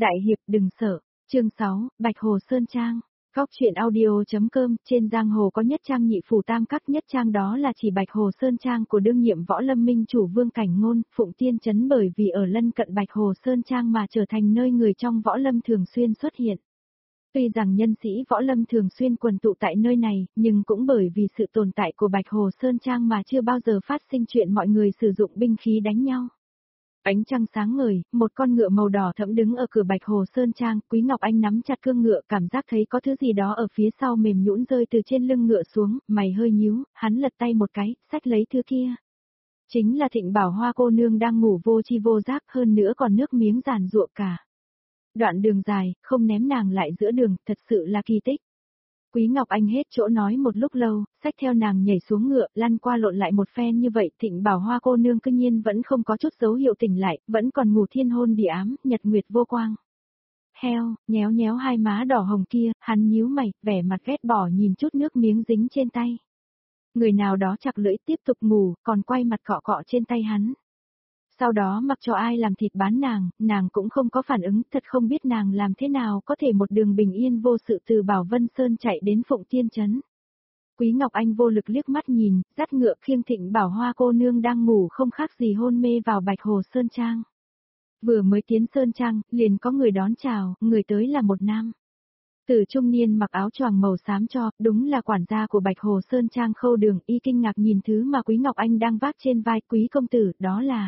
Đại hiệp đừng sợ, chương 6, Bạch Hồ Sơn Trang. Góc truyện audio.com, trên giang hồ có nhất trang nhị phủ tam các, nhất trang đó là chỉ Bạch Hồ Sơn Trang của đương nhiệm võ lâm minh chủ Vương Cảnh Ngôn, Phụng Tiên Trấn, bởi vì ở lân cận Bạch Hồ Sơn Trang mà trở thành nơi người trong võ lâm thường xuyên xuất hiện. Tuy rằng nhân sĩ võ lâm thường xuyên quần tụ tại nơi này, nhưng cũng bởi vì sự tồn tại của Bạch Hồ Sơn Trang mà chưa bao giờ phát sinh chuyện mọi người sử dụng binh khí đánh nhau. Ánh trăng sáng ngời, một con ngựa màu đỏ thẫm đứng ở cửa Bạch Hồ Sơn Trang, Quý Ngọc Anh nắm chặt cương ngựa, cảm giác thấy có thứ gì đó ở phía sau mềm nhũn rơi từ trên lưng ngựa xuống, mày hơi nhíu, hắn lật tay một cái, xách lấy thứ kia. Chính là Thịnh Bảo Hoa cô nương đang ngủ vô chi vô giác, hơn nữa còn nước miếng giàn giụa cả. Đoạn đường dài, không ném nàng lại giữa đường, thật sự là kỳ tích. Quý Ngọc Anh hết chỗ nói một lúc lâu, xách theo nàng nhảy xuống ngựa, lăn qua lộn lại một phen như vậy, Thịnh Bảo Hoa cô nương cư nhiên vẫn không có chút dấu hiệu tỉnh lại, vẫn còn ngủ thiên hôn địa ám, nhật nguyệt vô quang. Heo, nhéo nhéo hai má đỏ hồng kia, hắn nhíu mày, vẻ mặt ghét bỏ nhìn chút nước miếng dính trên tay. Người nào đó chặt lưỡi tiếp tục ngủ, còn quay mặt cọ cọ trên tay hắn. Sau đó mặc cho ai làm thịt bán nàng cũng không có phản ứng, thật không biết nàng làm thế nào có thể một đường bình yên vô sự từ Bảo Vân Sơn chạy đến Phụng Tiên Trấn. Quý Ngọc Anh vô lực liếc mắt nhìn, dắt ngựa khiêng Thịnh Bảo Hoa cô nương đang ngủ không khác gì hôn mê vào Bạch Hồ Sơn Trang. Vừa mới tiến Sơn Trang, liền có người đón chào, người tới là một nam tử trung niên mặc áo choàng màu xám cho, đúng là quản gia của Bạch Hồ Sơn Trang Khâu Đường. Y kinh ngạc nhìn thứ mà Quý Ngọc Anh đang vác trên vai. Quý công tử, đó là...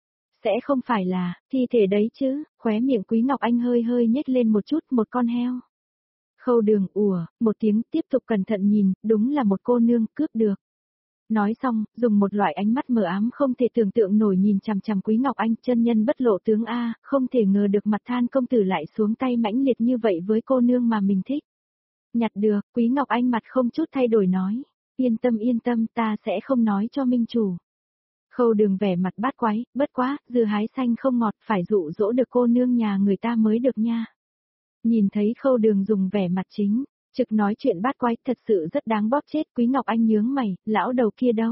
Sẽ không phải là, thi thể đấy chứ, khóe miệng Quý Ngọc Anh hơi hơi nhếch lên một chút, một con heo. Khâu Đường ủa, một tiếng, tiếp tục cẩn thận nhìn, đúng là một cô nương, cướp được. Nói xong, dùng một loại ánh mắt mờ ám không thể tưởng tượng nổi nhìn chằm chằm Quý Ngọc Anh, chân nhân bất lộ tướng A, không thể ngờ được mặt Than công tử lại xuống tay mãnh liệt như vậy với cô nương mà mình thích. Nhặt được, Quý Ngọc Anh mặt không chút thay đổi nói, yên tâm, ta sẽ không nói cho minh chủ. Khâu Đường vẻ mặt bát quái, bất quá, dưa hái xanh không ngọt, phải dụ dỗ được cô nương nhà người ta mới được nha. Nhìn thấy Khâu Đường dùng vẻ mặt chính, trực nói chuyện bát quái, thật sự rất đáng bóp chết. Quý Ngọc Anh nhướng mày, lão đầu kia đâu?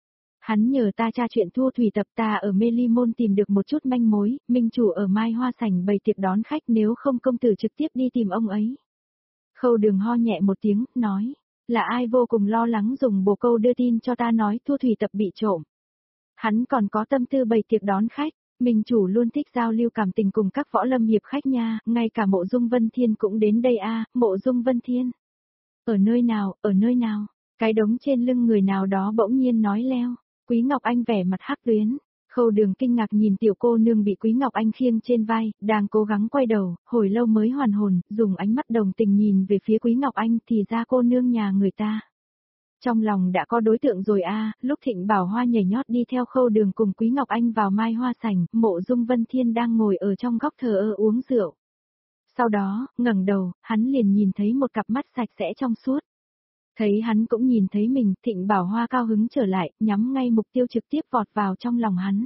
Hắn nhờ ta tra chuyện Thu Thủy Tập, ta ở Mê Ly Môn tìm được một chút manh mối, minh chủ ở Mai Hoa Sảnh bày tiệc đón khách, nếu không công tử trực tiếp đi tìm ông ấy. Khâu Đường ho nhẹ một tiếng, nói, là ai vô cùng lo lắng dùng bồ câu đưa tin cho ta nói Thu Thủy Tập bị trộm. Hắn còn có tâm tư bày tiệc đón khách, minh chủ luôn thích giao lưu cảm tình cùng các võ lâm hiệp khách nha, ngay cả Mộ Dung Vân Thiên cũng đến đây a. Mộ Dung Vân Thiên. Ở nơi nào, cái đống trên lưng người nào đó bỗng nhiên nói leo. Quý Ngọc Anh vẻ mặt hắc tuyến. Khâu Đường kinh ngạc nhìn tiểu cô nương bị Quý Ngọc Anh khiêng trên vai, đang cố gắng quay đầu, hồi lâu mới hoàn hồn, dùng ánh mắt đồng tình nhìn về phía Quý Ngọc Anh, thì ra cô nương nhà người ta. Trong lòng đã có đối tượng rồi a. Lúc Thịnh Bảo Hoa nhảy nhót đi theo Khâu Đường cùng Quý Ngọc Anh vào Mai Hoa Sảnh, Mộ Dung Vân Thiên đang ngồi ở trong góc thờ ơ uống rượu. Sau đó, ngẩng đầu, hắn liền nhìn thấy một cặp mắt sạch sẽ trong suốt. Thấy hắn cũng nhìn thấy mình, Thịnh Bảo Hoa cao hứng trở lại, nhắm ngay mục tiêu trực tiếp vọt vào trong lòng hắn.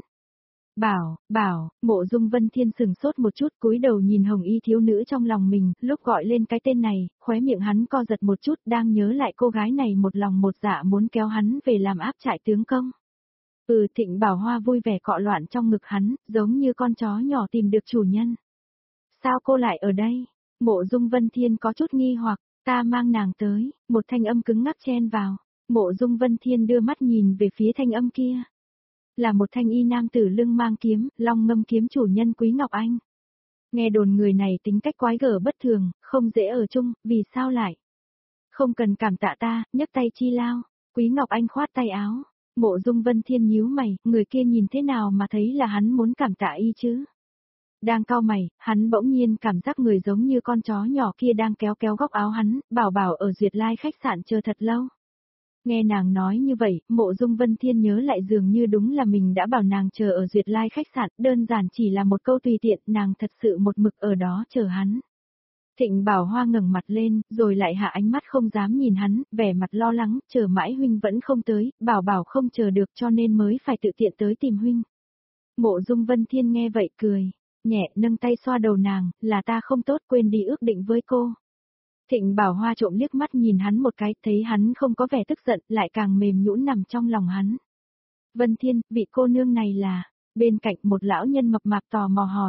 Bảo, Mộ Dung Vân Thiên sừng sốt một chút, cúi đầu nhìn hồng y thiếu nữ trong lòng mình, lúc gọi lên cái tên này, khóe miệng hắn co giật một chút, đang nhớ lại cô gái này một lòng một dạ muốn kéo hắn về làm áp trại tướng công. Thịnh Bảo Hoa vui vẻ cọ loạn trong ngực hắn, giống như con chó nhỏ tìm được chủ nhân. Sao cô lại ở đây? Mộ Dung Vân Thiên có chút nghi hoặc, ta mang nàng tới, một thanh âm cứng ngắc chen vào. Mộ Dung Vân Thiên đưa mắt nhìn về phía thanh âm kia. Là một thanh y nam tử lưng mang kiếm, long ngâm kiếm chủ nhân Quý Ngọc Anh. Nghe đồn người này tính cách quái gở bất thường, không dễ ở chung, vì sao lại? Không cần cảm tạ ta, nhấc tay chi lao. Quý Ngọc Anh khoát tay áo. Mộ Dung Vân Thiên nhíu mày, người kia nhìn thế nào mà thấy là hắn muốn cảm tạ y chứ? Đang cau mày, hắn bỗng nhiên cảm giác người giống như con chó nhỏ kia đang kéo kéo góc áo hắn, bảo ở Duyệt Lai khách sạn chờ thật lâu. Nghe nàng nói như vậy, Mộ Dung Vân Thiên nhớ lại dường như đúng là mình đã bảo nàng chờ ở Duyệt Lai khách sạn, đơn giản chỉ là một câu tùy tiện, nàng thật sự một mực ở đó chờ hắn. Thịnh Bảo Hoa ngẩng mặt lên, rồi lại hạ ánh mắt không dám nhìn hắn, vẻ mặt lo lắng, chờ mãi huynh vẫn không tới, bảo không chờ được cho nên mới phải tự tiện tới tìm huynh. Mộ Dung Vân Thiên nghe vậy cười, nhẹ nâng tay xoa đầu nàng, là ta không tốt, quên đi ước định với cô. Thịnh Bảo Hoa trộm liếc mắt nhìn hắn một cái, thấy hắn không có vẻ tức giận, lại càng mềm nhũn nằm trong lòng hắn. Vân Thiên, vị cô nương này là, bên cạnh một lão nhân mập mạp tò mò hỏi,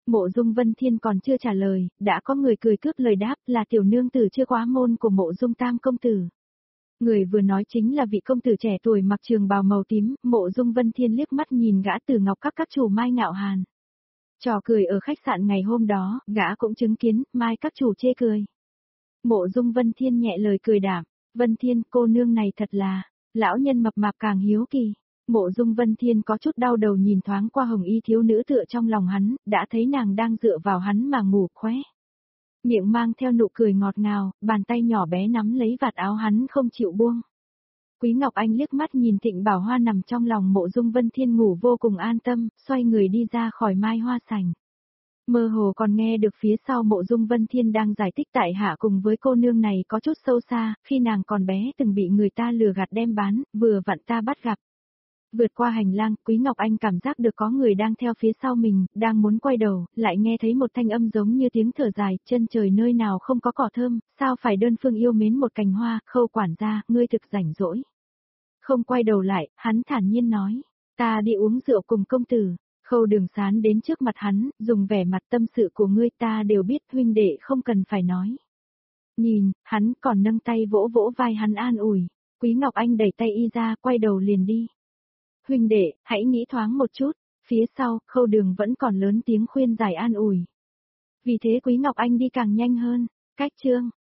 Mộ Dung Vân Thiên còn chưa trả lời, đã có người cười cướp lời đáp là tiểu nương tử chưa quá môn của Mộ Dung Tam công tử. Người vừa nói chính là vị công tử trẻ tuổi mặc trường bào màu tím, Mộ Dung Vân Thiên liếc mắt nhìn gã Từ Ngọc các chủ Mai Ngạo Hàn. Trò cười ở khách sạn ngày hôm đó, gã cũng chứng kiến, Mai các chủ chê cười. Mộ Dung Vân Thiên nhẹ lời cười đảm, Vân Thiên cô nương này thật là, lão nhân mập mạp càng hiếu kỳ. Mộ Dung Vân Thiên có chút đau đầu nhìn thoáng qua hồng y thiếu nữ tựa trong lòng hắn, đã thấy nàng đang dựa vào hắn mà ngủ khóe. Miệng mang theo nụ cười ngọt ngào, bàn tay nhỏ bé nắm lấy vạt áo hắn không chịu buông. Quý Ngọc Anh liếc mắt nhìn Thịnh Bảo Hoa nằm trong lòng Mộ Dung Vân Thiên ngủ vô cùng an tâm, xoay người đi ra khỏi Mai Hoa Sảnh. Mơ hồ còn nghe được phía sau Mộ Dung Vân Thiên đang giải thích tại hạ cùng với cô nương này có chút sâu xa, khi nàng còn bé từng bị người ta lừa gạt đem bán, vừa vặn ta bắt gặp. Vượt qua hành lang, Quý Ngọc Anh cảm giác được có người đang theo phía sau mình, đang muốn quay đầu, lại nghe thấy một thanh âm giống như tiếng thở dài, chân trời nơi nào không có cỏ thơm, sao phải đơn phương yêu mến một cành hoa, Khâu quản gia, ngươi thực rảnh rỗi. Không quay đầu lại, hắn thản nhiên nói, ta đi uống rượu cùng công tử. Khâu Đường Sán đến trước mặt hắn, dùng vẻ mặt tâm sự của ngươi ta đều biết, huynh đệ không cần phải nói. Nhìn, hắn còn nâng tay vỗ vỗ vai hắn an ủi. Quý Ngọc Anh đẩy tay y ra, quay đầu liền đi. Huynh đệ, hãy nghĩ thoáng một chút. Phía sau, Khâu Đường vẫn còn lớn tiếng khuyên giải an ủi. Vì thế Quý Ngọc Anh đi càng nhanh hơn. Cách chương